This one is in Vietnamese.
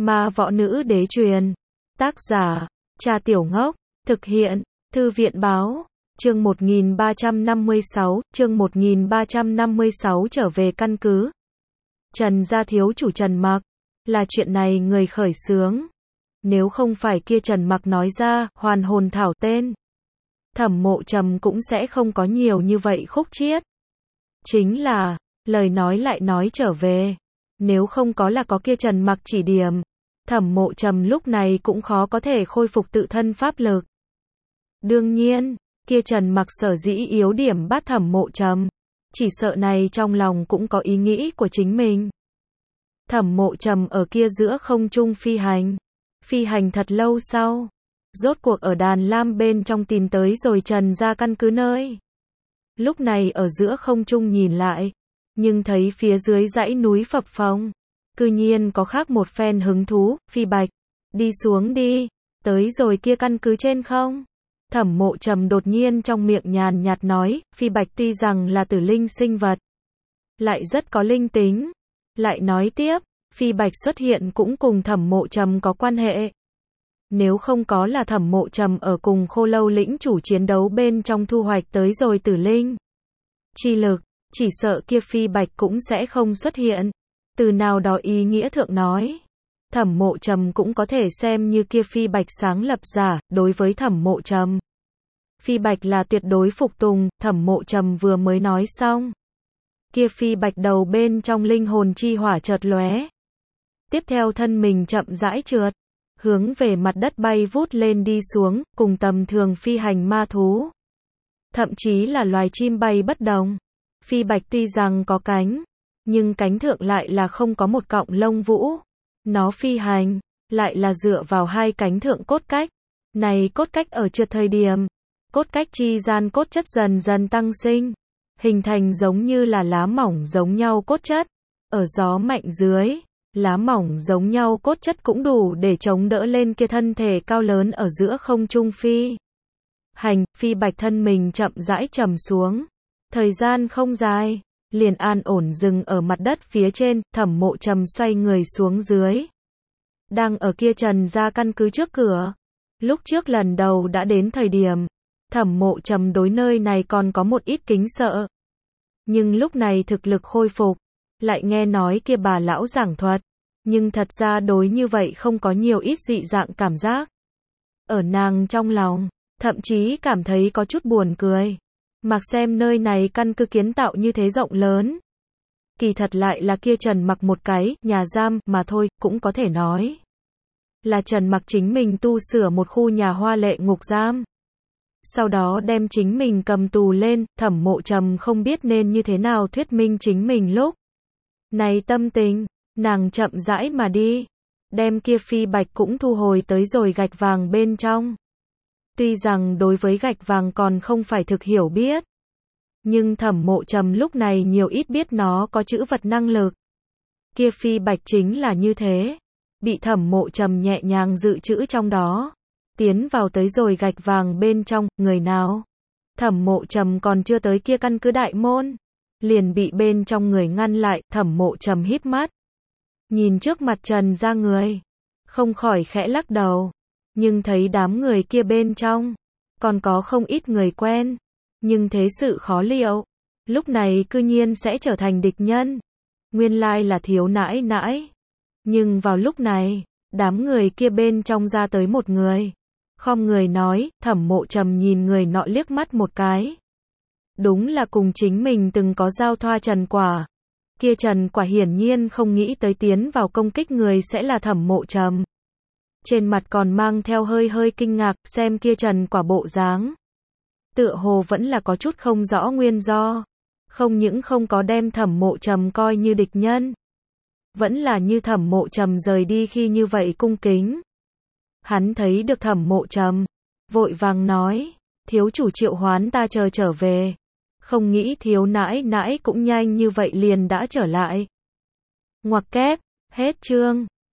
Ma võ nữ đế truyền. Tác giả, Trà Tiểu Ngốc. Thực hiện, Thư viện báo. Chương 1356, chương 1356 trở về căn cứ. Trần gia thiếu chủ Trần Mặc. Là chuyện này người khởi xướng. Nếu không phải kia Trần Mặc nói ra, hoàn hồn thảo tên, Thẩm Mộ Trầm cũng sẽ không có nhiều như vậy khúc chiết. Chính là, lời nói lại nói trở về. Nếu không có là có kia Trần Mặc chỉ điểm, Thẩm Mộ Trầm lúc này cũng khó có thể khôi phục tự thân pháp lực. Đương nhiên, kia Trần Mặc sở dĩ yếu điểm bắt Thẩm Mộ Trầm, chỉ sợ này trong lòng cũng có ý nghĩ của chính mình. Thẩm Mộ Trầm ở kia giữa không trung phi hành thật lâu sau, rốt cuộc ở Đàn Lam bên trong tìm tới rồi Trần gia căn cứ nơi. Lúc này ở giữa không trung nhìn lại, nhưng thấy phía dưới dãy núi phập phồng, cư nhiên có khác một phen hứng thú. Phi Bạch, đi xuống đi, tới rồi kia căn cứ trên không? Thẩm Mộ Trầm đột nhiên trong miệng nhàn nhạt nói. Phi Bạch tuy rằng là tử linh sinh vật, lại rất có linh tính. Lại nói tiếp, Phi Bạch xuất hiện cũng cùng Thẩm Mộ Trầm có quan hệ. Nếu không có là Thẩm Mộ Trầm ở cùng Khô Lâu lĩnh chủ chiến đấu bên trong thu hoạch tới rồi tử linh chi lực, chỉ sợ kia Phi Bạch cũng sẽ không xuất hiện. Từ nào đó ý nghĩa thượng nói, Thẩm Mộ Trầm cũng có thể xem như kia Phi Bạch sáng lập giả. Đối với Thẩm Mộ Trầm, Phi Bạch là tuyệt đối phục tùng. Thẩm Mộ Trầm vừa mới nói xong, kia Phi Bạch đầu bên trong linh hồn chi hỏa chợt lóe, tiếp theo thân mình chậm rãi trượt, hướng về mặt đất bay vút lên đi xuống. Cùng tầm thường phi hành ma thú, thậm chí là loài chim bay bất đồng, Phi Bạch tuy rằng có cánh, nhưng cánh thượng lại là không có một cọng lông vũ. Nó phi hành, lại là dựa vào hai cánh thượng cốt cách. Này cốt cách ở trượt thời điểm, cốt cách chi gian cốt chất dần dần tăng sinh, hình thành giống như là lá mỏng giống nhau cốt chất. Ở gió mạnh dưới, lá mỏng giống nhau cốt chất cũng đủ để chống đỡ lên kia thân thể cao lớn ở giữa không trung phi hành. Phi Bạch thân mình chậm rãi trầm xuống, thời gian không dài, liền an ổn dừng ở mặt đất phía trên. Thẩm Mộ Trầm xoay người xuống dưới, đang ở kia Trần gia căn cứ trước cửa. Lúc trước lần đầu đã đến thời điểm, Thẩm Mộ Trầm đối nơi này còn có một ít kính sợ, nhưng lúc này thực lực khôi phục, lại nghe nói kia bà lão giảng thuật, nhưng thật ra đối như vậy không có nhiều ít dị dạng cảm giác. Ở nàng trong lòng, thậm chí cảm thấy có chút buồn cười. Mặc xem nơi này căn cứ kiến tạo như thế rộng lớn, kỳ thật lại là kia Trần Mặc một cái nhà giam mà thôi. Cũng có thể nói là Trần Mặc chính mình tu sửa một khu nhà hoa lệ ngục giam, sau đó đem chính mình cầm tù lên. Thẩm Mộ Trầm không biết nên như thế nào thuyết minh chính mình lúc này tâm tình. Nàng chậm rãi mà đi, đem kia Phi Bạch cũng thu hồi tới rồi gạch vàng bên trong. Tuy rằng đối với gạch vàng còn không phải thực hiểu biết, nhưng Thẩm Mộ Trầm lúc này nhiều ít biết nó có chữ vật năng lực. Kia Phi Bạch chính là như thế, bị Thẩm Mộ Trầm nhẹ nhàng dự trữ trong đó, tiến vào tới rồi gạch vàng bên trong. Người nào? Thẩm Mộ Trầm còn chưa tới kia căn cứ đại môn, liền bị bên trong người ngăn lại. Thẩm Mộ Trầm híp mắt, nhìn trước mặt Trần gia người, không khỏi khẽ lắc đầu, nhưng thấy đám người kia bên trong, còn có không ít người quen, nhưng thế sự khó liệu, lúc này cư nhiên sẽ trở thành địch nhân. Nguyên lai là thiếu nãi nãi. Nhưng vào lúc này, đám người kia bên trong ra tới một người, khom người nói. Thẩm Mộ Trầm nhìn người nọ liếc mắt một cái, đúng là cùng chính mình từng có giao thoa Trần Quả. Kia Trần Quả hiển nhiên không nghĩ tới tiến vào công kích người sẽ là Thẩm Mộ Trầm, trên mặt còn mang theo hơi kinh ngạc. Xem kia Trần Quả bộ dáng, tựa hồ vẫn là có chút không rõ nguyên do, không những không có đem Thẩm Mộ Trầm coi như địch nhân, vẫn là như Thẩm Mộ Trầm rời đi khi như vậy cung kính. Hắn thấy được Thẩm Mộ Trầm, vội vàng nói, thiếu chủ triệu hoán ta chờ trở về. Không nghĩ thiếu nãi nãi cũng nhanh như vậy liền đã trở lại. Ngoặc kép, hết chương.